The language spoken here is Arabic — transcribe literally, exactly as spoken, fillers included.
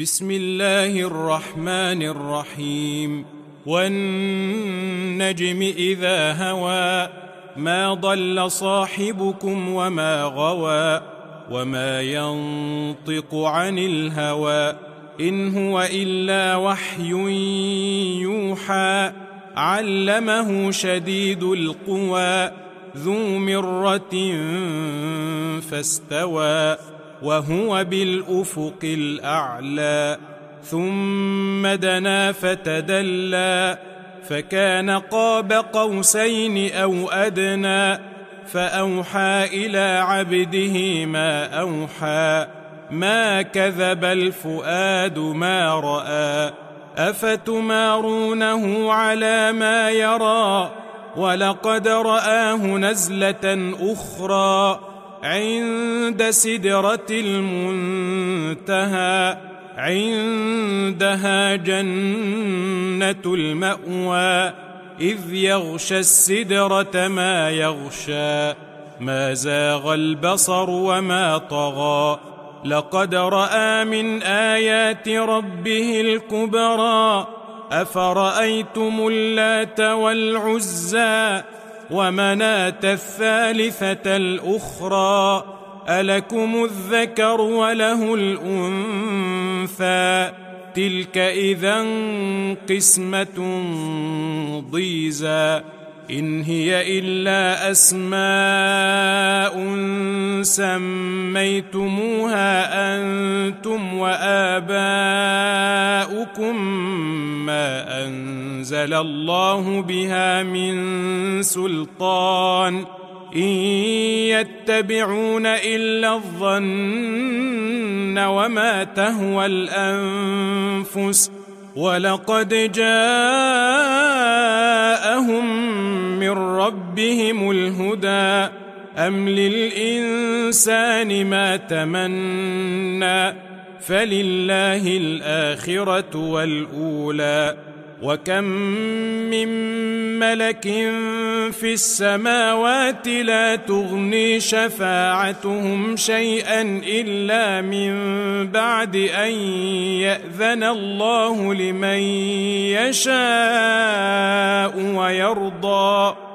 بسم الله الرحمن الرحيم. والنجم إذا هوى ما ضل صاحبكم وما غوى وما ينطق عن الهوى إن هو إلا وحي يوحى علمه شديد القوى ذو مرة فاستوى وهو بالأفق الأعلى ثم دنا فتدلى فكان قاب قوسين أو أدنى فأوحى إلى عبده ما أوحى ما كذب الفؤاد ما رأى أفتمارونه على ما يرى ولقد رآه نزلة أخرى عند سدرة المنتهى عندها جنة المأوى إذ يغشى السدرة ما يغشى ما زاغ البصر وما طغى لقد رأى من آيات ربه الكبرى أفرأيتم اللات والعزى ومناة الثالثة الأخرى ألكم الذكر وله الأنثى تلك إذا قسمة ضيزى إن هي إلا أسماء سميتموها أنتم وآباؤكم ما أنزل الله بها من سلطان إن يتبعون إلا الظن وما تهوى الأنفس ولقد جاءهم من ربهم الهدى أم للإنسان ما تمنى فلله الآخرة والأولى وكم من ملك في السماوات لا تغني شفاعتهم شيئا إلا من بعد أن يأذن الله لمن يشاء ويرضى